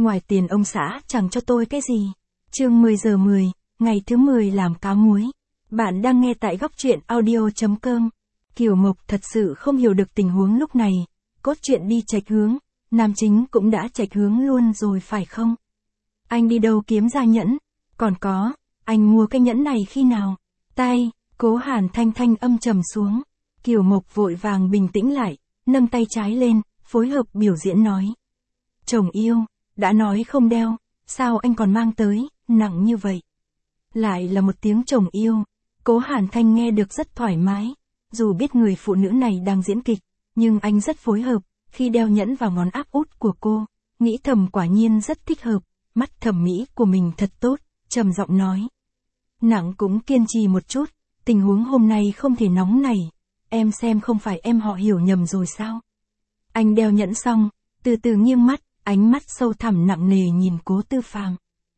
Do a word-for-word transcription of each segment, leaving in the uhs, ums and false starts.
ngoài tiền ông xã chẳng cho tôi cái gì. Chương mười giờ mười, ngày thứ mười làm cá muối. Bạn đang nghe tại góc truyện audio chấm com. Kiều Mộc thật sự không hiểu được tình huống lúc này, cốt truyện đi chệch hướng, nam chính cũng đã chệch hướng luôn rồi phải không? Anh đi đâu kiếm ra nhẫn? Còn có, anh mua cái nhẫn này khi nào? Tay, Cố Hàn Thanh thanh âm trầm xuống. Kiều Mộc vội vàng bình tĩnh lại, nâng tay trái lên, phối hợp biểu diễn nói. Chồng yêu, đã nói không đeo, sao anh còn mang tới, nặng như vậy? Lại là một tiếng chồng yêu, Cố Hàn Thanh nghe được rất thoải mái, dù biết người phụ nữ này đang diễn kịch, nhưng anh rất phối hợp, khi đeo nhẫn vào ngón áp út của cô, nghĩ thầm quả nhiên rất thích hợp, mắt thẩm mỹ của mình thật tốt, trầm giọng nói. Nặng cũng kiên trì một chút, tình huống hôm nay không thể nóng nảy, em xem không phải em họ hiểu nhầm rồi sao? Anh đeo nhẫn xong, từ từ nghiêng mắt, ánh mắt sâu thẳm nặng nề nhìn Cố Tư Phàm.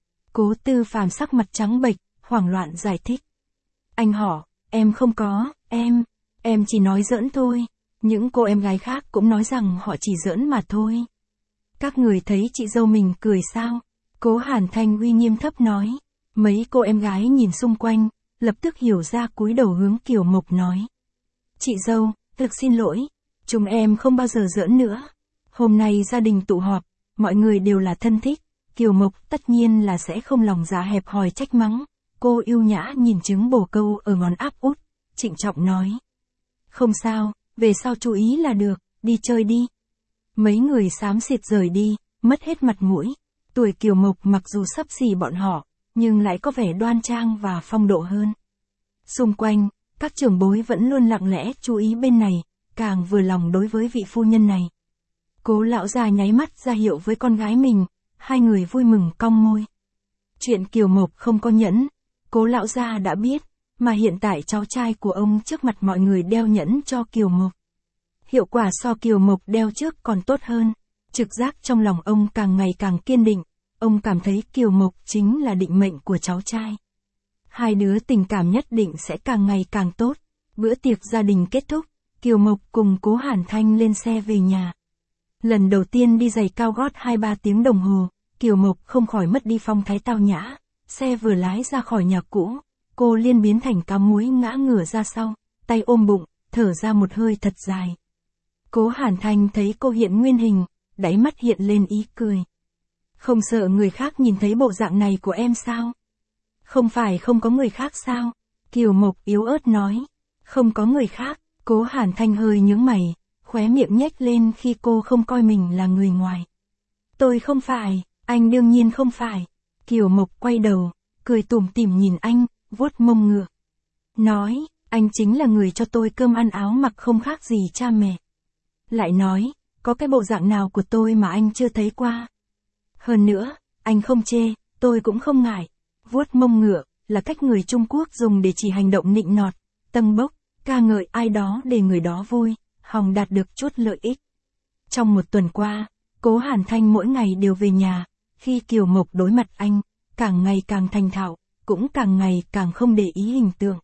Cố Tư Phàm sắc mặt trắng bệch, hoảng loạn giải thích. Anh họ, em không có, em, em chỉ nói giỡn thôi. Những cô em gái khác cũng nói rằng họ chỉ giỡn mà thôi. Các người thấy chị dâu mình cười sao? Cố Hàn Thanh uy nghiêm thấp nói. Mấy cô em gái nhìn xung quanh, lập tức hiểu ra cúi đầu hướng Kiều Mộc nói. Chị dâu, thực xin lỗi, chúng em không bao giờ giỡn nữa. Hôm nay gia đình tụ họp, mọi người đều là thân thích, Kiều Mộc tất nhiên là sẽ không lòng dạ hẹp hòi trách mắng. Cô yêu nhã nhìn trứng bồ câu ở ngón áp út, trịnh trọng nói. Không sao, về sau chú ý là được, đi chơi đi. Mấy người xám xịt rời đi, mất hết mặt mũi. Tuổi Kiều Mộc mặc dù xấp xỉ bọn họ, nhưng lại có vẻ đoan trang và phong độ hơn. Xung quanh, các trưởng bối vẫn luôn lặng lẽ chú ý bên này, càng vừa lòng đối với vị phu nhân này. Cố lão già nháy mắt ra hiệu với con gái mình, hai người vui mừng cong môi. Chuyện Kiều Mộc không có nhẫn, Cố lão già đã biết, mà hiện tại cháu trai của ông trước mặt mọi người đeo nhẫn cho Kiều Mộc. Hiệu quả so Kiều Mộc đeo trước còn tốt hơn, trực giác trong lòng ông càng ngày càng kiên định, ông cảm thấy Kiều Mộc chính là định mệnh của cháu trai. Hai đứa tình cảm nhất định sẽ càng ngày càng tốt. Bữa tiệc gia đình kết thúc, Kiều Mộc cùng Cố Hàn Thanh lên xe về nhà. Lần đầu tiên đi giày cao gót hai ba tiếng đồng hồ, Kiều Mộc không khỏi mất đi phong thái tao nhã. Xe vừa lái ra khỏi nhà cũ, cô liền biến thành cá muối ngã ngửa ra sau, tay ôm bụng, thở ra một hơi thật dài. Cố Hàn Thanh thấy cô hiện nguyên hình, đáy mắt hiện lên ý cười. Không sợ người khác nhìn thấy bộ dạng này của em sao? Không phải không có người khác sao? Kiều Mộc yếu ớt nói. Không có người khác, Cố Hàn Thanh hơi nhướng mày, khóe miệng nhếch lên khi cô không coi mình là người ngoài. Tôi không phải, anh đương nhiên không phải. Kiều Mộc quay đầu, cười tủm tỉm nhìn anh, vuốt mông ngựa. Nói, anh chính là người cho tôi cơm ăn áo mặc không khác gì cha mẹ. Lại nói, có cái bộ dạng nào của tôi mà anh chưa thấy qua. Hơn nữa, anh không chê, tôi cũng không ngại. Vuốt mông ngựa, là cách người Trung Quốc dùng để chỉ hành động nịnh nọt, tâng bốc, ca ngợi ai đó để người đó vui, hòng đạt được chút lợi ích. Trong một tuần qua, Cố Hàn Thanh mỗi ngày đều về nhà, khi Kiều Mộc đối mặt anh, càng ngày càng thành thạo, cũng càng ngày càng không để ý hình tượng.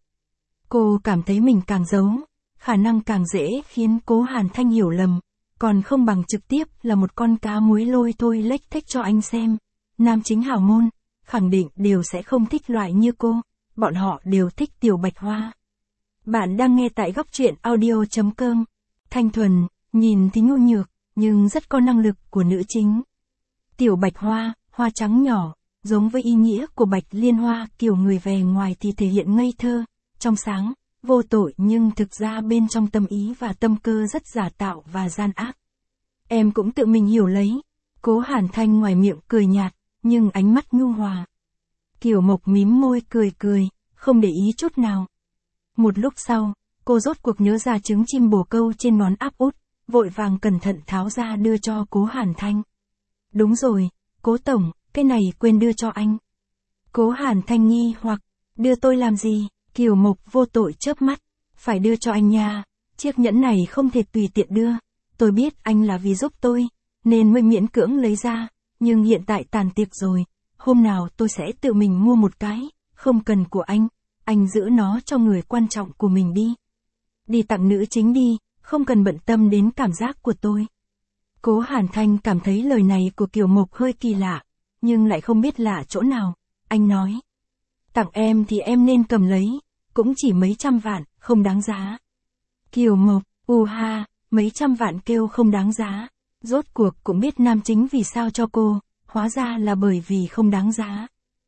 Cô cảm thấy mình càng giấu, khả năng càng dễ khiến Cố Hàn Thanh hiểu lầm, còn không bằng trực tiếp là một con cá muối lôi thôi lếch thếch cho anh xem. Nam chính hào môn, khẳng định đều sẽ không thích loại như cô, bọn họ đều thích Tiểu Bạch Hoa. Bạn đang nghe tại góc truyện audio chấm com. Thanh thuần, nhìn thì nhu nhược, nhưng rất có năng lực của nữ chính. Tiểu Bạch Hoa, hoa trắng nhỏ, giống với ý nghĩa của Bạch Liên Hoa, kiểu người vẻ ngoài thì thể hiện ngây thơ, trong sáng, vô tội nhưng thực ra bên trong tâm ý và tâm cơ rất giả tạo và gian ác. Em cũng tự mình hiểu lấy. Cố Hàn Thanh ngoài miệng cười nhạt, nhưng ánh mắt nhu hòa. Kiều Mộc mím môi cười cười, không để ý chút nào. Một lúc sau, cô rốt cuộc nhớ ra trứng chim bồ câu trên ngón áp út, vội vàng cẩn thận tháo ra đưa cho Cố Hàn Thanh. Đúng rồi, Cố Tổng, cái này quên đưa cho anh. Cố Hàn Thanh nghi hoặc, đưa tôi làm gì? Kiều Mộc vô tội chớp mắt, phải đưa cho anh nha, chiếc nhẫn này không thể tùy tiện đưa. Tôi biết anh là vì giúp tôi, nên mới miễn cưỡng lấy ra, nhưng hiện tại tàn tiệc rồi, hôm nào tôi sẽ tự mình mua một cái, không cần của anh, anh giữ nó cho người quan trọng của mình đi. Đi tặng nữ chính đi, không cần bận tâm đến cảm giác của tôi. Cố Hàn Thanh cảm thấy lời này của Kiều Mộc hơi kỳ lạ, nhưng lại không biết lạ chỗ nào. Anh nói, tặng em thì em nên cầm lấy, cũng chỉ mấy trăm vạn, không đáng giá. Kiều Mộc, u ha, mấy trăm vạn kêu không đáng giá. Rốt cuộc cũng biết nam chính vì sao cho cô, hóa ra là bởi vì không đáng giá.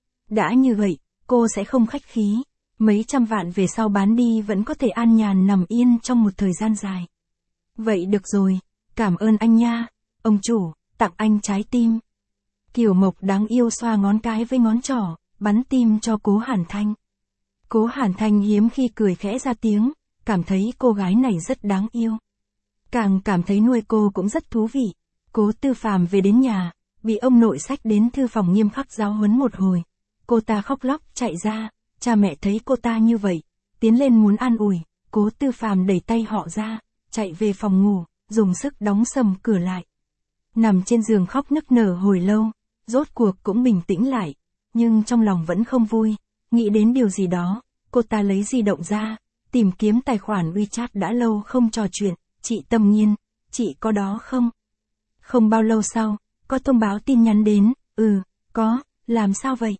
Đã như vậy, cô sẽ không khách khí. Mấy trăm vạn về sau bán đi vẫn có thể an nhàn nằm yên trong một thời gian dài. Vậy được rồi, cảm ơn anh nha, ông chủ, tặng anh trái tim. Kiều Mộc đáng yêu xoa ngón cái với ngón trỏ, bắn tim cho Cố Hàn Thanh. Cố Hàn Thanh hiếm khi cười khẽ ra tiếng, cảm thấy cô gái này rất đáng yêu. Càng cảm thấy nuôi cô cũng rất thú vị. Cố Tư Phàm về đến nhà, bị ông nội xách đến thư phòng nghiêm khắc giáo huấn một hồi. Cô ta khóc lóc chạy ra, cha mẹ thấy cô ta như vậy, tiến lên muốn an ủi, Cố Tư Phàm đẩy tay họ ra, chạy về phòng ngủ, dùng sức đóng sầm cửa lại. Nằm trên giường khóc nức nở hồi lâu, rốt cuộc cũng bình tĩnh lại, nhưng trong lòng vẫn không vui, nghĩ đến điều gì đó, cô ta lấy di động ra, tìm kiếm tài khoản WeChat đã lâu không trò chuyện, chị Tâm Nhiên, chị có đó không? Không bao lâu sau, có thông báo tin nhắn đến, ừ, có, làm sao vậy?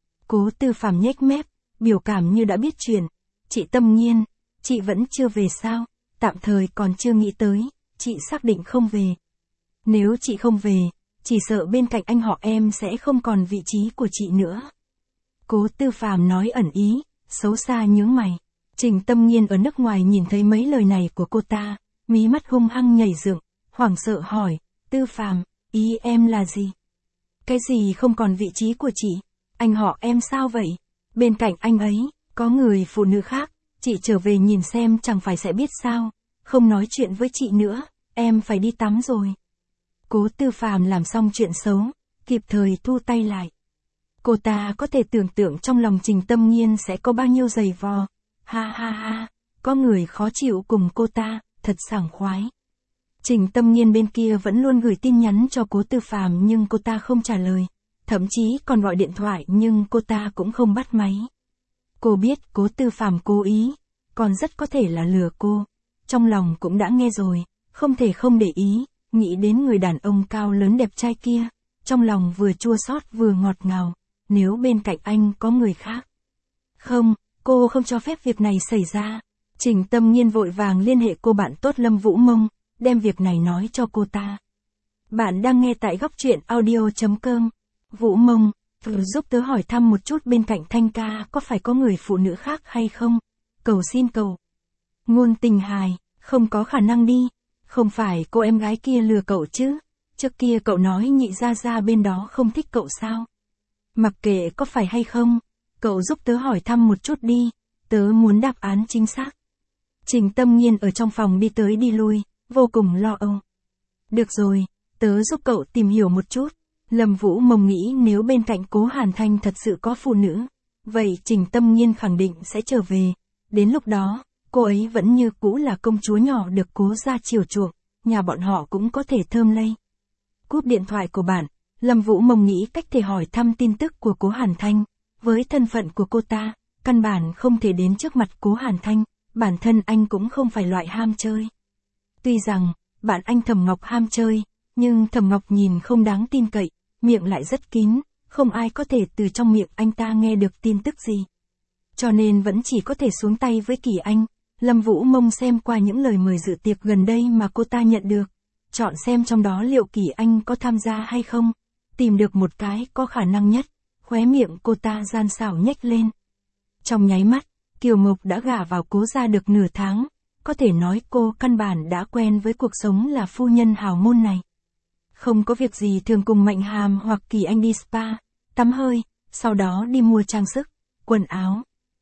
Cố Tư Phàm nhếch mép, biểu cảm như đã biết chuyện, chị Tâm Nhiên, chị vẫn chưa về sao? Tạm thời còn chưa nghĩ tới, chị xác định không về. Nếu chị không về, chỉ sợ bên cạnh anh họ em sẽ không còn vị trí của chị nữa. Cố Tư Phàm nói ẩn ý, xấu xa nhướng mày. Trình Tâm Nhiên ở nước ngoài nhìn thấy mấy lời này của cô ta, mí mắt hung hăng nhảy dựng, hoảng sợ hỏi, Tư Phàm, ý em là gì? Cái gì không còn vị trí của chị? Anh họ em sao vậy? Bên cạnh anh ấy, có người phụ nữ khác, chị trở về nhìn xem chẳng phải sẽ biết sao, không nói chuyện với chị nữa, em phải đi tắm rồi. Cố Tư Phàm làm xong chuyện xấu, kịp thời thu tay lại. Cô ta có thể tưởng tượng trong lòng Trình Tâm Nhiên sẽ có bao nhiêu giày vò. Ha ha ha, có người khó chịu cùng cô ta, thật sảng khoái. Trình Tâm Nhiên bên kia vẫn luôn gửi tin nhắn cho Cố Tư Phàm nhưng cô ta không trả lời, thậm chí còn gọi điện thoại nhưng cô ta cũng không bắt máy. Cô biết Cố Tư Phàm cố ý, còn rất có thể là lừa cô. Trong lòng cũng đã nghe rồi, không thể không để ý, nghĩ đến người đàn ông cao lớn đẹp trai kia, trong lòng vừa chua xót vừa ngọt ngào, nếu bên cạnh anh có người khác. Không, cô không cho phép việc này xảy ra. Trình Tâm Nhiên vội vàng liên hệ cô bạn tốt Lâm Vũ Mông, đem việc này nói cho cô ta. Bạn đang nghe tại góc truyện audio chấm com. Vũ Mông, thử giúp tớ hỏi thăm một chút bên cạnh Thanh ca có phải có người phụ nữ khác hay không? Cầu xin cầu. Ngôn Tình hài, không có khả năng đi. Không phải cô em gái kia lừa cậu chứ? Trước kia cậu nói nhị gia gia bên đó không thích cậu sao? Mặc kệ có phải hay không, cậu giúp tớ hỏi thăm một chút đi, tớ muốn đáp án chính xác. Trình Tâm Nhiên ở trong phòng đi tới đi lui, vô cùng lo âu. Được rồi, tớ giúp cậu tìm hiểu một chút. Lâm Vũ Mông nghĩ nếu bên cạnh Cố Hàn Thanh thật sự có phụ nữ, vậy Trình Tâm Nhiên khẳng định sẽ trở về. Đến lúc đó, cô ấy vẫn như cũ là công chúa nhỏ được Cố gia chiều chuộng, nhà bọn họ cũng có thể thơm lây. Cúp điện thoại của bạn, Lâm Vũ Mông nghĩ cách thể hỏi thăm tin tức của Cố Hàn Thanh. Với thân phận của cô ta, căn bản không thể đến trước mặt Cố Hàn Thanh, bản thân anh cũng không phải loại ham chơi. Tuy rằng, bạn anh Thẩm Ngọc ham chơi, nhưng Thẩm Ngọc nhìn không đáng tin cậy, miệng lại rất kín, không ai có thể từ trong miệng anh ta nghe được tin tức gì. Cho nên vẫn chỉ có thể xuống tay với Kỳ Anh. Lâm Vũ Mông xem qua những lời mời dự tiệc gần đây mà cô ta nhận được, chọn xem trong đó liệu Kỳ Anh có tham gia hay không, tìm được một cái có khả năng nhất, khóe miệng cô ta gian xảo nhếch lên. Trong nháy mắt, Kiều Mộc đã gả vào Cố gia được nửa tháng, có thể nói cô căn bản đã quen với cuộc sống là phu nhân hào môn này. Không có việc gì thường cùng Mạnh Hàm hoặc Kỳ Anh đi spa, tắm hơi, sau đó đi mua trang sức, quần áo.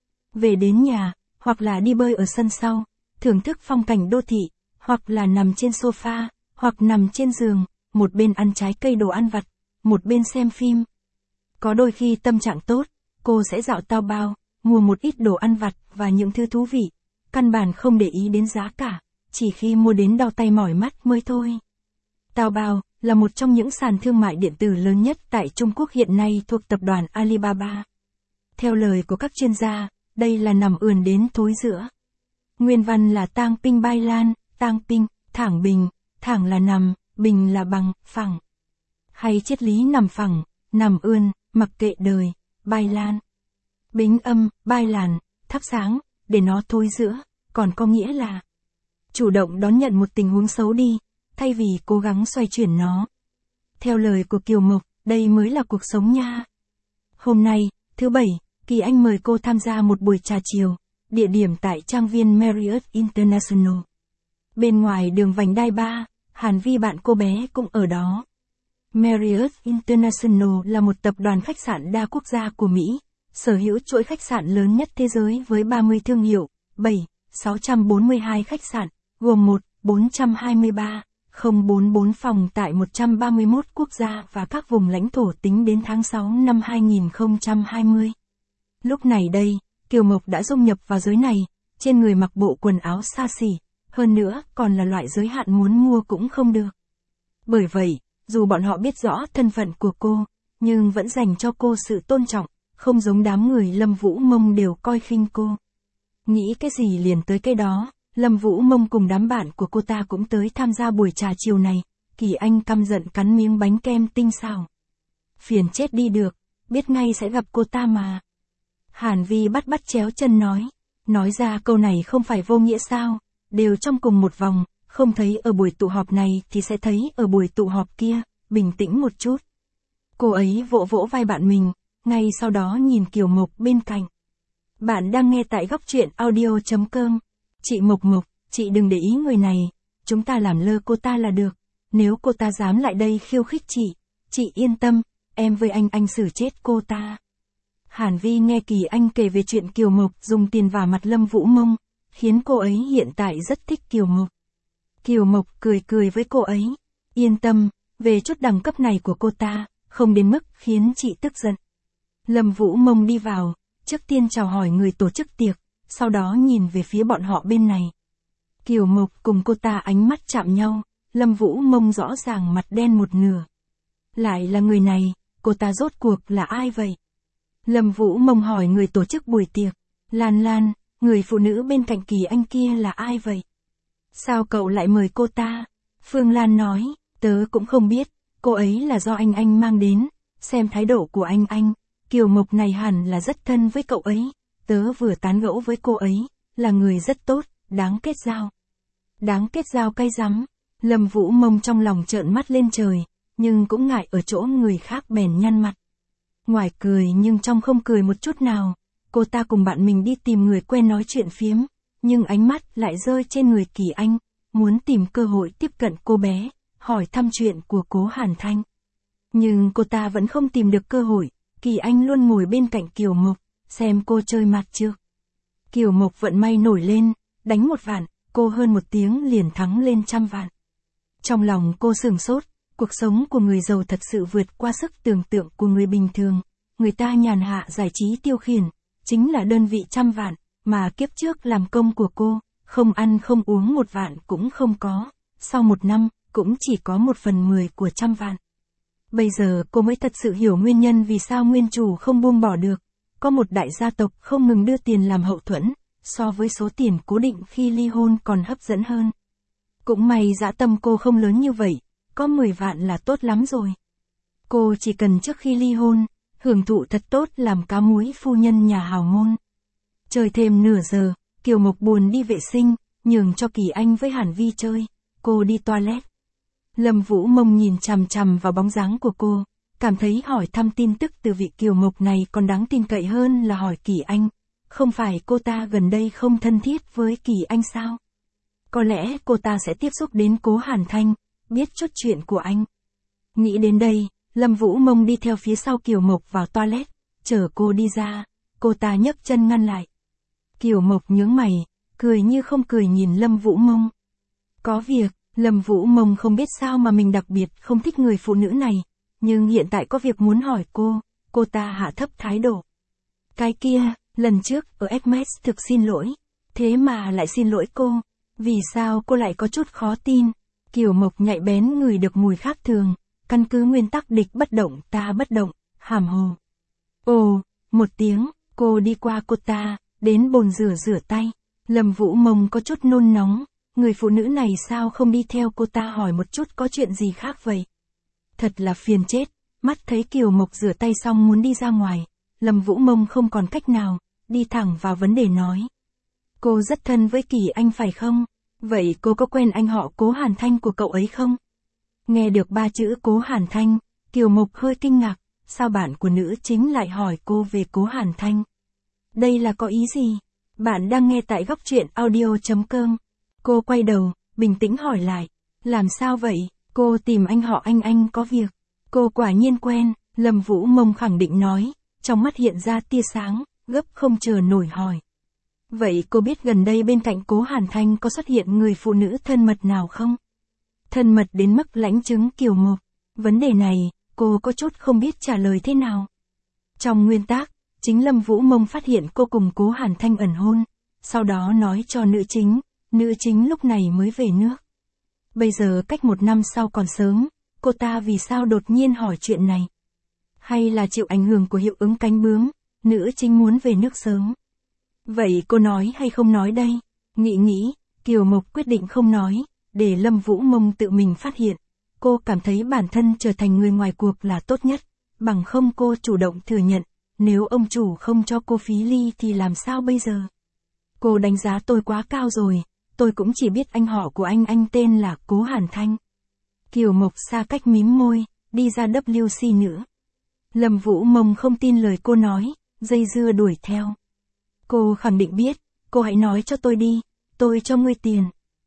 Về đến nhà, hoặc là đi bơi ở sân sau, thưởng thức phong cảnh đô thị, hoặc là nằm trên sofa, hoặc nằm trên giường, một bên ăn trái cây đồ ăn vặt, một bên xem phim. Có đôi khi tâm trạng tốt, cô sẽ dạo Taobao, mua một ít đồ ăn vặt và những thứ thú vị, căn bản không để ý đến giá cả, chỉ khi mua đến đau tay mỏi mắt mới thôi. Taobao là một trong những sàn thương mại điện tử lớn nhất tại Trung Quốc hiện nay thuộc tập đoàn Alibaba. Theo lời của các chuyên gia, đây là nằm ườn đến thối giữa. Nguyên văn là Tang Ping Bai Lan, Tang Ping, thẳng bình, thẳng là nằm, bình là bằng, phẳng. Hay triết lý nằm phẳng, nằm ươn, mặc kệ đời, bay lan. Bính âm, bay làn, thắp sáng, để nó thối giữa, còn có nghĩa là chủ động đón nhận một tình huống xấu đi, thay vì cố gắng xoay chuyển nó. Theo lời của Kiều Mộc, đây mới là cuộc sống nha. Hôm nay, thứ bảy, Kỳ Anh mời cô tham gia một buổi trà chiều, địa điểm tại trang viên Marriott International. Bên ngoài đường vành đai ba, Hàn Vi bạn cô bé cũng ở đó. Marriott International là một tập đoàn khách sạn đa quốc gia của Mỹ, sở hữu chuỗi khách sạn lớn nhất thế giới với ba mươi thương hiệu, bảy, sáu trăm bốn mươi hai khách sạn, gồm một, bốn trăm hai mươi ba, không bốn mươi bốn phòng tại một trăm ba mươi mốt quốc gia và các vùng lãnh thổ tính đến tháng sáu năm hai nghìn không trăm hai mươi. Lúc này đây, Kiều Mộc đã dung nhập vào giới này, trên người mặc bộ quần áo xa xỉ, hơn nữa còn là loại giới hạn muốn mua cũng không được. Bởi vậy, dù bọn họ biết rõ thân phận của cô, nhưng vẫn dành cho cô sự tôn trọng, không giống đám người Lâm Vũ Mông đều coi khinh cô. Nghĩ cái gì liền tới cái đó, Lâm Vũ Mông cùng đám bạn của cô ta cũng tới tham gia buổi trà chiều này, Kỳ Anh căm giận cắn miếng bánh kem tinh xào. Phiền chết đi được, biết ngay sẽ gặp cô ta mà. Hàn Vi bắt bắt chéo chân nói, nói ra câu này không phải vô nghĩa sao, đều trong cùng một vòng, không thấy ở buổi tụ họp này thì sẽ thấy ở buổi tụ họp kia, bình tĩnh một chút. Cô ấy vỗ vỗ vai bạn mình, ngay sau đó nhìn Kiều Mộc bên cạnh. Bạn đang nghe tại góc truyện audio chấm com. Chị Mộc Mộc, chị đừng để ý người này, chúng ta làm lơ cô ta là được, nếu cô ta dám lại đây khiêu khích chị, chị yên tâm, em với anh anh xử chết cô ta. Hàn Vi nghe Kỳ Anh kể về chuyện Kiều Mộc dùng tiền vả mặt Lâm Vũ Mông, khiến cô ấy hiện tại rất thích Kiều Mộc. Kiều Mộc cười cười với cô ấy, yên tâm, về chút đẳng cấp này của cô ta, không đến mức khiến chị tức giận. Lâm Vũ Mông đi vào, trước tiên chào hỏi người tổ chức tiệc, sau đó nhìn về phía bọn họ bên này. Kiều Mộc cùng cô ta ánh mắt chạm nhau, Lâm Vũ Mông rõ ràng mặt đen một nửa. Lại là người này, cô ta rốt cuộc là ai vậy? Lâm Vũ Mông hỏi người tổ chức buổi tiệc, Lan Lan, người phụ nữ bên cạnh Kỳ Anh kia là ai vậy? Sao cậu lại mời cô ta? Phương Lan nói, tớ cũng không biết, cô ấy là do anh anh mang đến, xem thái độ của anh anh, Kiều Mộc này hẳn là rất thân với cậu ấy, tớ vừa tán gẫu với cô ấy, là người rất tốt, đáng kết giao. Đáng kết giao cay rắm, Lâm Vũ Mông trong lòng trợn mắt lên trời, nhưng cũng ngại ở chỗ người khác bèn nhăn mặt. Ngoài cười nhưng trong không cười một chút nào, cô ta cùng bạn mình đi tìm người quen nói chuyện phiếm, nhưng ánh mắt lại rơi trên người Kỳ Anh, muốn tìm cơ hội tiếp cận cô bé, hỏi thăm chuyện của Cố Hàn Thanh. Nhưng cô ta vẫn không tìm được cơ hội, Kỳ Anh luôn ngồi bên cạnh Kiều Mộc, xem cô chơi mặt chưa. Kiều Mộc vận may nổi lên, đánh một vạn, cô hơn một tiếng liền thắng lên trăm vạn. Trong lòng cô sửng sốt, cuộc sống của người giàu thật sự vượt qua sức tưởng tượng của người bình thường, người ta nhàn hạ giải trí tiêu khiển, chính là đơn vị trăm vạn, mà kiếp trước làm công của cô, không ăn không uống một vạn cũng không có, sau một năm, cũng chỉ có một phần mười của trăm vạn. Bây giờ cô mới thật sự hiểu nguyên nhân vì sao nguyên chủ không buông bỏ được, có một đại gia tộc không ngừng đưa tiền làm hậu thuẫn, so với số tiền cố định khi ly hôn còn hấp dẫn hơn. Cũng may dã tâm cô không lớn như vậy, có mười vạn là tốt lắm rồi. Cô chỉ cần trước khi ly hôn, hưởng thụ thật tốt làm cá muối phu nhân nhà hào môn. Chơi thêm nửa giờ, Kiều Mộc buồn đi vệ sinh, nhường cho Kỳ Anh với Hàn Vi chơi, cô đi toilet. Lâm Vũ Mông nhìn chằm chằm vào bóng dáng của cô, cảm thấy hỏi thăm tin tức từ vị Kiều Mộc này còn đáng tin cậy hơn là hỏi Kỳ Anh. Không phải cô ta gần đây không thân thiết với Kỳ Anh sao? Có lẽ cô ta sẽ tiếp xúc đến Cố Hàn Thanh, biết chút chuyện của anh. Nghĩ đến đây, Lâm Vũ Mông đi theo phía sau Kiều Mộc vào toilet, chờ cô đi ra, cô ta nhấc chân ngăn lại. Kiều Mộc nhướng mày, cười như không cười nhìn Lâm Vũ Mông. Có việc, Lâm Vũ Mông không biết sao mà mình đặc biệt không thích người phụ nữ này, nhưng hiện tại có việc muốn hỏi cô, cô ta hạ thấp thái độ. Cái kia, lần trước ở Hermes thực xin lỗi, thế mà lại xin lỗi cô, vì sao cô lại có chút khó tin? Kiều Mộc nhạy bén ngửi được mùi khác thường, căn cứ nguyên tắc địch bất động ta bất động, hàm hồ. Ồ, một tiếng, cô đi qua cô ta, đến bồn rửa rửa tay, Lâm Vũ Mông có chút nôn nóng, người phụ nữ này sao không đi theo cô ta hỏi một chút có chuyện gì khác vậy? Thật là phiền chết, mắt thấy Kiều Mộc rửa tay xong muốn đi ra ngoài, Lâm Vũ Mông không còn cách nào, đi thẳng vào vấn đề nói. Cô rất thân với Kỳ Anh phải không? Vậy cô có quen anh họ Cố Hàn Thanh của cậu ấy không? Nghe được ba chữ Cố Hàn Thanh, Kiều Mộc hơi kinh ngạc, sao bạn của nữ chính lại hỏi cô về Cố Hàn Thanh? Đây là có ý gì? Bạn đang nghe tại góc truyện audio chấm com. Cô quay đầu, bình tĩnh hỏi lại. Làm sao vậy? Cô tìm anh họ anh anh có việc. Cô quả nhiên quen, Lâm Vũ Mông khẳng định nói, trong mắt hiện ra tia sáng, gấp không chờ nổi hỏi. Vậy cô biết gần đây bên cạnh Cố Hàn Thanh có xuất hiện người phụ nữ thân mật nào không? Thân mật đến mức lãnh chứng Kiều Mộc. Vấn đề này, cô có chút không biết trả lời thế nào. Trong nguyên tác, chính Lâm Vũ Mông phát hiện cô cùng Cố Hàn Thanh ẩn hôn, sau đó nói cho nữ chính, nữ chính lúc này mới về nước. Bây giờ cách một năm sau còn sớm, cô ta vì sao đột nhiên hỏi chuyện này? Hay là chịu ảnh hưởng của hiệu ứng cánh bướm, nữ chính muốn về nước sớm? Vậy cô nói hay không nói đây? Nghĩ nghĩ, Kiều Mộc quyết định không nói, để Lâm Vũ Mông tự mình phát hiện. Cô cảm thấy bản thân trở thành người ngoài cuộc là tốt nhất, bằng không cô chủ động thừa nhận, nếu ông chủ không cho cô phí ly thì làm sao bây giờ? Cô đánh giá tôi quá cao rồi, tôi cũng chỉ biết anh họ của anh anh tên là Cố Hàn Thanh. Kiều Mộc xa cách mím môi, đi ra vê xê nữa. Lâm Vũ Mông không tin lời cô nói, dây dưa đuổi theo. Cô khẳng định biết, cô hãy nói cho tôi đi, tôi cho ngươi tiền.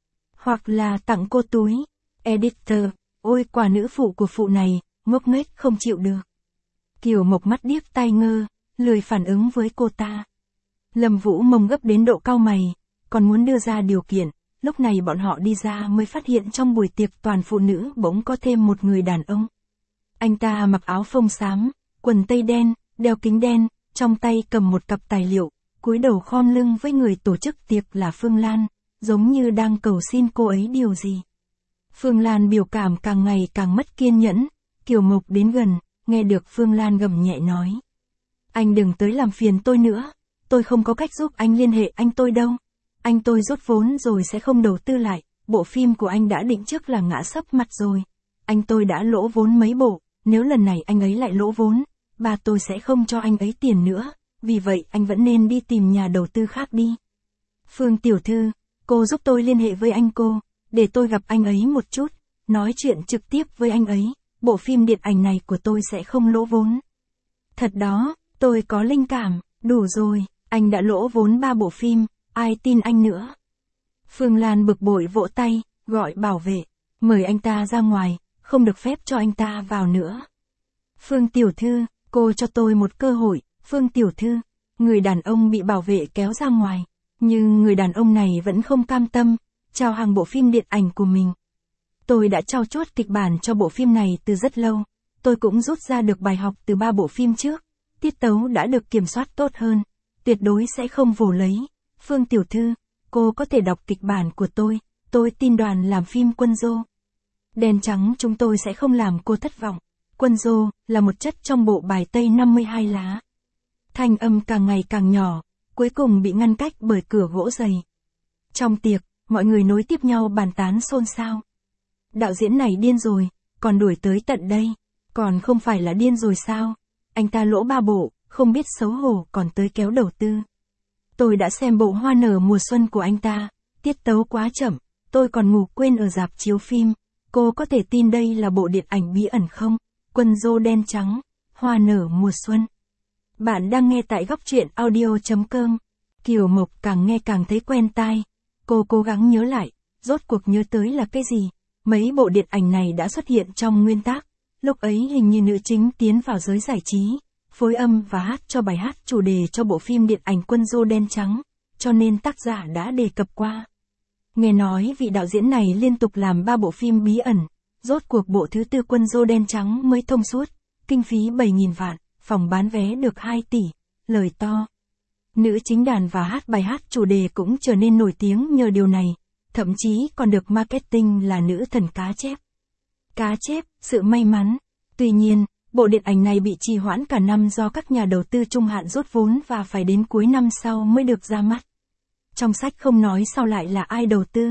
Hoặc là tặng cô túi. Editor, ôi quả nữ phụ của phụ này, ngốc nghếch không chịu được. Kiều Mộc mắt điếc tai ngơ, lười phản ứng với cô ta. Lâm Vũ Mông gấp đến độ cau mày, còn muốn đưa ra điều kiện, lúc này bọn họ đi ra mới phát hiện trong buổi tiệc toàn phụ nữ bỗng có thêm một người đàn ông. Anh ta mặc áo phông xám, quần tây đen, đeo kính đen, trong tay cầm một cặp tài liệu, cúi đầu khom lưng với người tổ chức tiệc là Phương Lan, giống như đang cầu xin cô ấy điều gì. Phương Lan biểu cảm càng ngày càng mất kiên nhẫn, Kiều Mộc đến gần, nghe được Phương Lan gầm nhẹ nói. Anh đừng tới làm phiền tôi nữa, tôi không có cách giúp anh liên hệ anh tôi đâu. Anh tôi rút vốn rồi sẽ không đầu tư lại, bộ phim của anh đã định trước là ngã sấp mặt rồi. Anh tôi đã lỗ vốn mấy bộ, nếu lần này anh ấy lại lỗ vốn, ba tôi sẽ không cho anh ấy tiền nữa, vì vậy anh vẫn nên đi tìm nhà đầu tư khác đi. Phương tiểu thư, cô giúp tôi liên hệ với anh cô, để tôi gặp anh ấy một chút, nói chuyện trực tiếp với anh ấy, bộ phim điện ảnh này của tôi sẽ không lỗ vốn. Thật đó, tôi có linh cảm, đủ rồi, anh đã lỗ vốn ba bộ phim, ai tin anh nữa. Phương Lan bực bội vỗ tay, gọi bảo vệ, mời anh ta ra ngoài, không được phép cho anh ta vào nữa. Phương tiểu thư, cô cho tôi một cơ hội, Phương tiểu thư, người đàn ông bị bảo vệ kéo ra ngoài, nhưng người đàn ông này vẫn không cam tâm, chào hàng bộ phim điện ảnh của mình. Tôi đã trau chuốt kịch bản cho bộ phim này từ rất lâu, tôi cũng rút ra được bài học từ ba bộ phim trước, tiết tấu đã được kiểm soát tốt hơn, tuyệt đối sẽ không vồ lấy. Phương tiểu thư, cô có thể đọc kịch bản của tôi, tôi tin đoàn làm phim Quân Dô. Đen trắng chúng tôi sẽ không làm cô thất vọng. Quân Dô là một chất trong bộ bài tây năm mươi hai lá. Thanh âm càng ngày càng nhỏ, cuối cùng bị ngăn cách bởi cửa gỗ dày. Trong tiệc, mọi người nối tiếp nhau bàn tán xôn xao. Đạo diễn này điên rồi, còn đuổi tới tận đây, còn không phải là điên rồi sao? Anh ta lỗ ba bộ, không biết xấu hổ còn tới kéo đầu tư. Tôi đã xem bộ Hoa nở mùa xuân của anh ta, tiết tấu quá chậm, tôi còn ngủ quên ở rạp chiếu phim. Cô có thể tin đây là bộ điện ảnh bí ẩn không? Quân Dô đen trắng, Hoa nở mùa xuân. Bạn đang nghe tại góc truyện audio chấm com. Kiều Mộc càng nghe càng thấy quen tai. Cô cố gắng nhớ lại, rốt cuộc nhớ tới là cái gì? Mấy bộ điện ảnh này đã xuất hiện trong nguyên tác. Lúc ấy hình như nữ chính tiến vào giới giải trí, phối âm và hát cho bài hát chủ đề cho bộ phim điện ảnh Quân Dô đen trắng, cho nên tác giả đã đề cập qua. Nghe nói vị đạo diễn này liên tục làm ba bộ phim bí ẩn, rốt cuộc bộ thứ tư Quân Dô đen trắng mới thông suốt, kinh phí bảy nghìn vạn, phòng bán vé được hai tỷ, lời to. Nữ chính đàn và hát bài hát chủ đề cũng trở nên nổi tiếng nhờ điều này, thậm chí còn được marketing là nữ thần cá chép. Cá chép, sự may mắn. Tuy nhiên, bộ điện ảnh này bị trì hoãn cả năm do các nhà đầu tư trung hạn rút vốn và phải đến cuối năm sau mới được ra mắt. Trong sách không nói sau lại là ai đầu tư.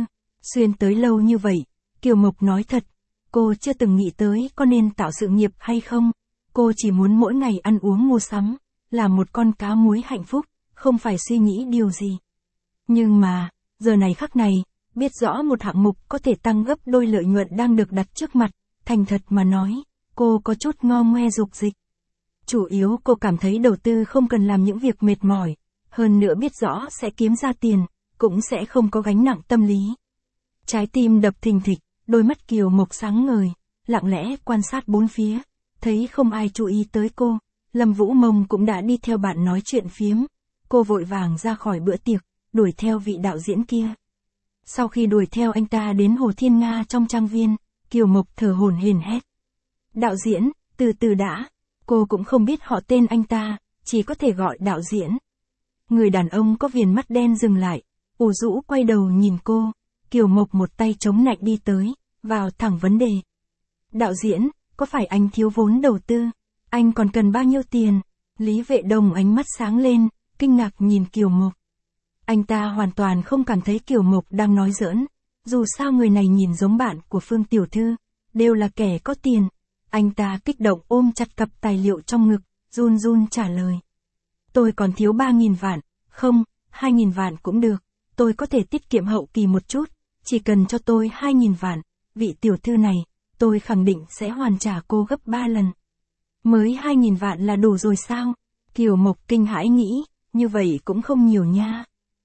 Xuyên tới lâu như vậy, Kiều Mộc nói thật, cô chưa từng nghĩ tới có nên tạo sự nghiệp hay không. Cô chỉ muốn mỗi ngày ăn uống mua sắm, là một con cá muối hạnh phúc, không phải suy nghĩ điều gì. Nhưng mà, giờ này khắc này, biết rõ một hạng mục có thể tăng gấp đôi lợi nhuận đang được đặt trước mặt, thành thật mà nói, cô có chút ngo ngoe dục dịch. Chủ yếu cô cảm thấy đầu tư không cần làm những việc mệt mỏi, hơn nữa biết rõ sẽ kiếm ra tiền, cũng sẽ không có gánh nặng tâm lý. Trái tim đập thình thịch, đôi mắt Kiều Mộc sáng ngời, lặng lẽ quan sát bốn phía, thấy không ai chú ý tới cô, Lâm Vũ Mông cũng đã đi theo bạn nói chuyện phiếm. Cô vội vàng ra khỏi bữa tiệc, đuổi theo vị đạo diễn kia. Sau khi đuổi theo anh ta đến Hồ Thiên Nga trong trang viên, Kiều Mộc thở hổn hển hét. Đạo diễn, từ từ đã. Cô cũng không biết họ tên anh ta, chỉ có thể gọi đạo diễn. Người đàn ông có viền mắt đen dừng lại, ủ rũ quay đầu nhìn cô. Kiều Mộc một tay chống nạnh đi tới, vào thẳng vấn đề. Đạo diễn, có phải anh thiếu vốn đầu tư? Anh còn cần bao nhiêu tiền? Lý Vệ Đông ánh mắt sáng lên, kinh ngạc nhìn Kiều Mộc. Anh ta hoàn toàn không cảm thấy Kiều Mộc đang nói giỡn. Dù sao người này nhìn giống bạn của Phương Tiểu Thư, đều là kẻ có tiền. Anh ta kích động ôm chặt cặp tài liệu trong ngực, run run trả lời. Tôi còn thiếu ba nghìn vạn, không, hai nghìn vạn cũng được. Tôi có thể tiết kiệm hậu kỳ một chút, chỉ cần cho tôi hai nghìn vạn. Vị tiểu thư này, tôi khẳng định sẽ hoàn trả cô gấp ba lần. Mới hai nghìn vạn là đủ rồi sao? Kiều Mộc kinh hãi nghĩ, như vậy cũng không nhiều nha.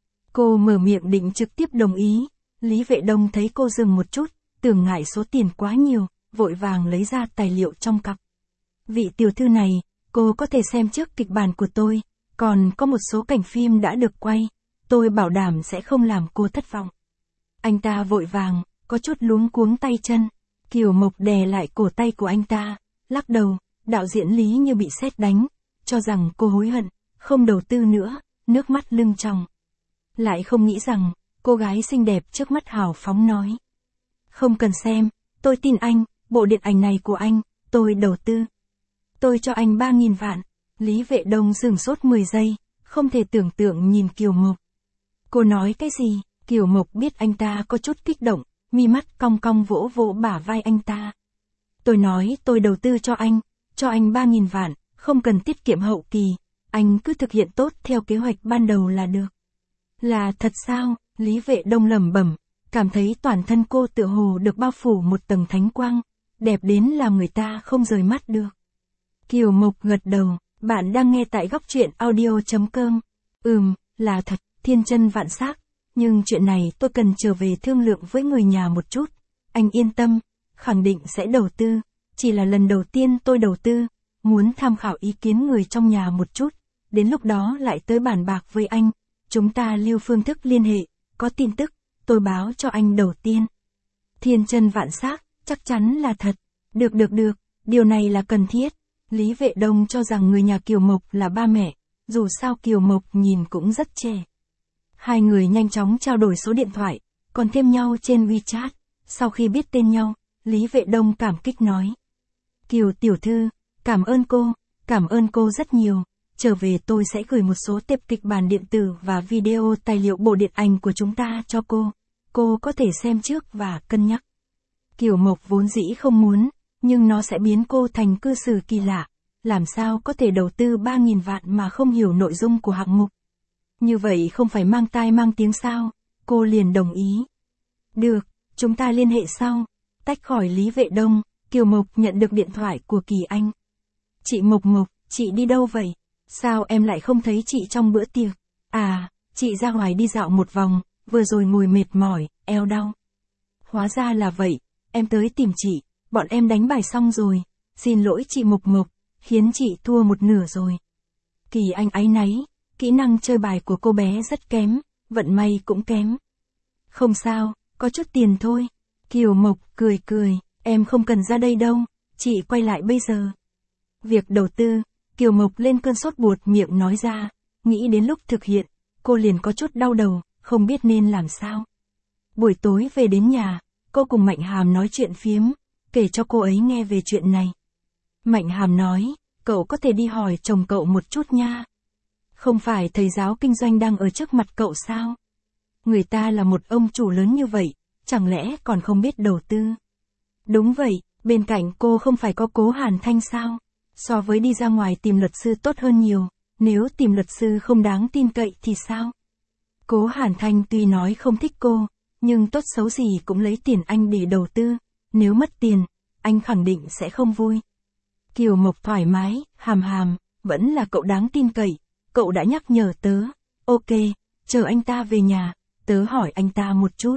Cô mở miệng định trực tiếp đồng ý, Lý Vệ Đông thấy cô dừng một chút, tưởng ngại số tiền quá nhiều, vội vàng lấy ra tài liệu trong cặp. Vị tiểu thư này, cô có thể xem trước kịch bản của tôi, còn có một số cảnh phim đã được quay, tôi bảo đảm sẽ không làm cô thất vọng. Anh ta vội vàng, có chút luống cuống tay chân, Kiều Mộc đè lại cổ tay của anh ta, lắc đầu, đạo diễn Lý như bị sét đánh, cho rằng cô hối hận, không đầu tư nữa, nước mắt lưng tròng. Lại không nghĩ rằng, cô gái xinh đẹp trước mắt hào phóng nói. Không cần xem, tôi tin anh, bộ điện ảnh này của anh, tôi đầu tư. Tôi cho anh ba nghìn vạn. Lý Vệ Đông sửng sốt mười giây, không thể tưởng tượng nhìn Kiều Mộc. Cô nói cái gì? Kiều Mộc biết anh ta có chút kích động, mi mắt cong cong vỗ vỗ bả vai anh ta. Tôi nói tôi đầu tư cho anh, cho anh ba nghìn vạn, không cần tiết kiệm hậu kỳ, anh cứ thực hiện tốt theo kế hoạch ban đầu là được. Là thật sao? Lý Vệ Đông lẩm bẩm, cảm thấy toàn thân cô tựa hồ được bao phủ một tầng thánh quang, đẹp đến làm người ta không rời mắt được. Kiều Mộc gật đầu, bạn đang nghe tại góc truyện audio chấm com. Ừm, là thật, thiên chân vạn sắc, nhưng chuyện này tôi cần trở về thương lượng với người nhà một chút. Anh yên tâm, khẳng định sẽ đầu tư, chỉ là lần đầu tiên tôi đầu tư, muốn tham khảo ý kiến người trong nhà một chút, đến lúc đó lại tới bàn bạc với anh. Chúng ta lưu phương thức liên hệ, có tin tức, tôi báo cho anh đầu tiên. Thiên chân vạn sắc, chắc chắn là thật. Được được được, điều này là cần thiết. Lý Vệ Đông cho rằng người nhà Kiều Mộc là ba mẹ, dù sao Kiều Mộc nhìn cũng rất trẻ. Hai người nhanh chóng trao đổi số điện thoại, còn thêm nhau trên WeChat. Sau khi biết tên nhau, Lý Vệ Đông cảm kích nói. Kiều tiểu thư, cảm ơn cô, cảm ơn cô rất nhiều. Trở về tôi sẽ gửi một số tệp kịch bản điện tử và video tài liệu bộ điện ảnh của chúng ta cho cô. Cô có thể xem trước và cân nhắc. Kiều Mộc vốn dĩ không muốn, nhưng nó sẽ biến cô thành cư xử kỳ lạ. Làm sao có thể đầu tư ba nghìn vạn mà không hiểu nội dung của hạng mục. Như vậy không phải mang tai mang tiếng sao? Cô liền đồng ý. Được, chúng ta liên hệ sau. Tách khỏi Lý Vệ Đông, Kiều Mộc nhận được điện thoại của Kỳ Anh. Chị Mộc Mộc, chị đi đâu vậy? Sao em lại không thấy chị trong bữa tiệc? À, chị ra ngoài đi dạo một vòng, vừa rồi ngồi mệt mỏi, eo đau. Hóa ra là vậy, em tới tìm chị, bọn em đánh bài xong rồi. Xin lỗi chị Mộc Mộc, khiến chị thua một nửa rồi. Kỳ Anh áy náy, kỹ năng chơi bài của cô bé rất kém, vận may cũng kém. Không sao, có chút tiền thôi. Kiều Mộc cười cười, em không cần ra đây đâu, chị quay lại bây giờ. Việc đầu tư, Kiều Mộc lên cơn sốt buột miệng nói ra, nghĩ đến lúc thực hiện, cô liền có chút đau đầu, không biết nên làm sao. Buổi tối về đến nhà, cô cùng Mạnh Hàm nói chuyện phiếm, kể cho cô ấy nghe về chuyện này. Mạnh Hàm nói, cậu có thể đi hỏi chồng cậu một chút nha. Không phải thầy giáo kinh doanh đang ở trước mặt cậu sao? Người ta là một ông chủ lớn như vậy, chẳng lẽ còn không biết đầu tư? Đúng vậy, bên cạnh cô không phải có Cố Hàn Thanh sao? So với đi ra ngoài tìm luật sư tốt hơn nhiều, nếu tìm luật sư không đáng tin cậy thì sao? Cố Hàn Thanh tuy nói không thích cô, nhưng tốt xấu gì cũng lấy tiền anh để đầu tư, nếu mất tiền, anh khẳng định sẽ không vui. Kiều Mộc thoải mái, hàm hàm, vẫn là cậu đáng tin cậy, cậu đã nhắc nhở tớ, ok, chờ anh ta về nhà, tớ hỏi anh ta một chút.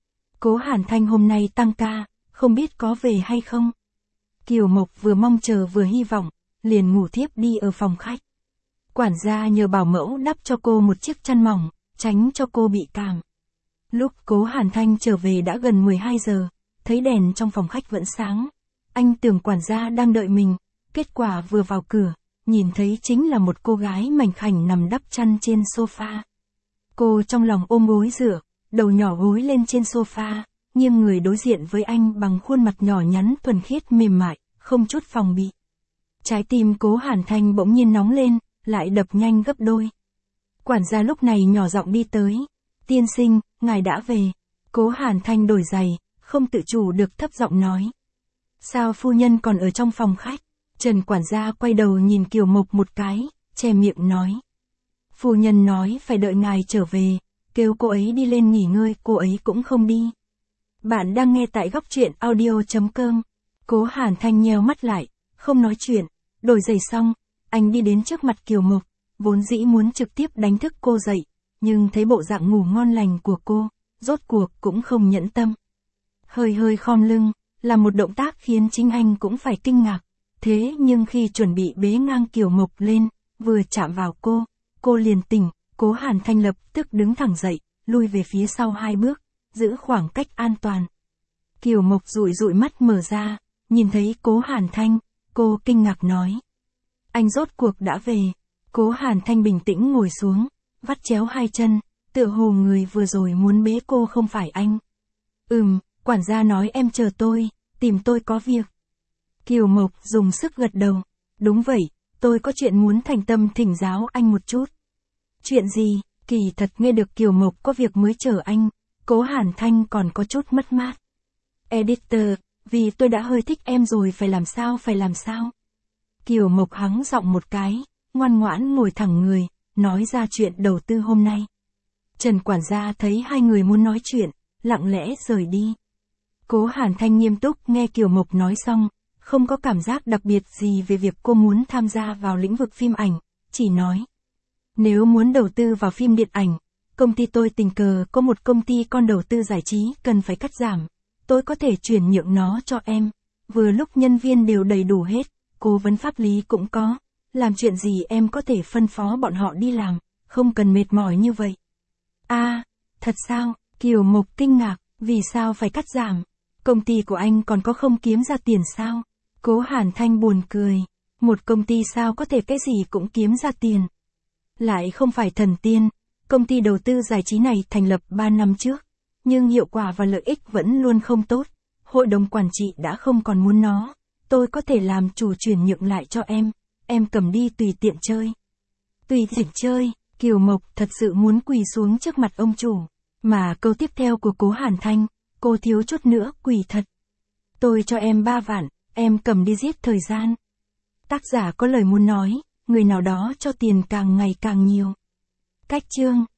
Cố Hàn Thanh hôm nay tăng ca, không biết có về hay không? Kiều Mộc vừa mong chờ vừa hy vọng, liền ngủ thiếp đi ở phòng khách. Quản gia nhờ bảo mẫu đắp cho cô một chiếc chăn mỏng, tránh cho cô bị cảm. Lúc Cố Hàn Thanh trở về đã gần mười hai giờ, thấy đèn trong phòng khách vẫn sáng. Anh tưởng quản gia đang đợi mình, kết quả vừa vào cửa, nhìn thấy chính là một cô gái mảnh khảnh nằm đắp chăn trên sofa. Cô trong lòng ôm gối dựa, đầu nhỏ gối lên trên sofa, nghiêng người đối diện với anh bằng khuôn mặt nhỏ nhắn thuần khiết mềm mại, không chút phòng bị. Trái tim Cố Hàn Thanh bỗng nhiên nóng lên, lại đập nhanh gấp đôi. Quản gia lúc này nhỏ giọng đi tới. Tiên sinh, ngài đã về. Cố Hàn Thanh đổi giày, không tự chủ được thấp giọng nói. Sao phu nhân còn ở trong phòng khách? Trần quản gia quay đầu nhìn Kiều Mộc một cái, che miệng nói. Phu nhân nói phải đợi ngài trở về, kêu cô ấy đi lên nghỉ ngơi, cô ấy cũng không đi. Bạn đang nghe tại góc truyện audio chấm com. Cố Hàn Thanh nheo mắt lại, không nói chuyện, đổi giày xong, anh đi đến trước mặt Kiều Mộc, vốn dĩ muốn trực tiếp đánh thức cô dậy, nhưng thấy bộ dạng ngủ ngon lành của cô, rốt cuộc cũng không nhẫn tâm. Hơi hơi khom lưng, là một động tác khiến chính anh cũng phải kinh ngạc, thế nhưng khi chuẩn bị bế ngang Kiều Mộc lên, vừa chạm vào cô, cô liền tỉnh, Cố Hàn Thanh lập tức đứng thẳng dậy, lui về phía sau hai bước, giữ khoảng cách an toàn. Kiều Mộc dụi dụi mắt mở ra, nhìn thấy Cố Hàn Thanh, cô kinh ngạc nói. Anh rốt cuộc đã về. Cố Hàn Thanh bình tĩnh ngồi xuống, vắt chéo hai chân, tựa hồ người vừa rồi muốn bế cô không phải anh. Ừm, quản gia nói em chờ tôi, tìm tôi có việc. Kiều Mộc dùng sức gật đầu. Đúng vậy, tôi có chuyện muốn thành tâm thỉnh giáo anh một chút. Chuyện gì? Kỳ thật nghe được Kiều Mộc có việc mới chờ anh, Cố Hàn Thanh còn có chút mất mát. Editor, vì tôi đã hơi thích em rồi phải làm sao phải làm sao? Kiều Mộc hắng giọng một cái, ngoan ngoãn ngồi thẳng người, nói ra chuyện đầu tư hôm nay. Trần quản gia thấy hai người muốn nói chuyện, lặng lẽ rời đi. Cố Hàn Thanh nghiêm túc nghe Kiều Mộc nói xong, không có cảm giác đặc biệt gì về việc cô muốn tham gia vào lĩnh vực phim ảnh, chỉ nói. Nếu muốn đầu tư vào phim điện ảnh, công ty tôi tình cờ có một công ty con đầu tư giải trí cần phải cắt giảm, tôi có thể chuyển nhượng nó cho em, vừa lúc nhân viên đều đầy đủ hết, cố vấn pháp lý cũng có, làm chuyện gì em có thể phân phó bọn họ đi làm, không cần mệt mỏi như vậy. A, à, thật sao? Kiều Mộc kinh ngạc, vì sao phải cắt giảm? Công ty của anh còn có không kiếm ra tiền sao? Cố Hàn Thanh buồn cười, một công ty sao có thể cái gì cũng kiếm ra tiền? Lại không phải thần tiên, công ty đầu tư giải trí này thành lập ba năm trước, nhưng hiệu quả và lợi ích vẫn luôn không tốt, hội đồng quản trị đã không còn muốn nó, tôi có thể làm chủ chuyển nhượng lại cho em, em cầm đi tùy tiện chơi. Tùy tiện chơi, Kiều Mộc thật sự muốn quỳ xuống trước mặt ông chủ, mà câu tiếp theo của Cố Hàn Thanh, cô thiếu chút nữa quỳ thật. Tôi cho em ba vạn, em cầm đi giết thời gian. Tác giả có lời muốn nói, người nào đó cho tiền càng ngày càng nhiều. Cách chương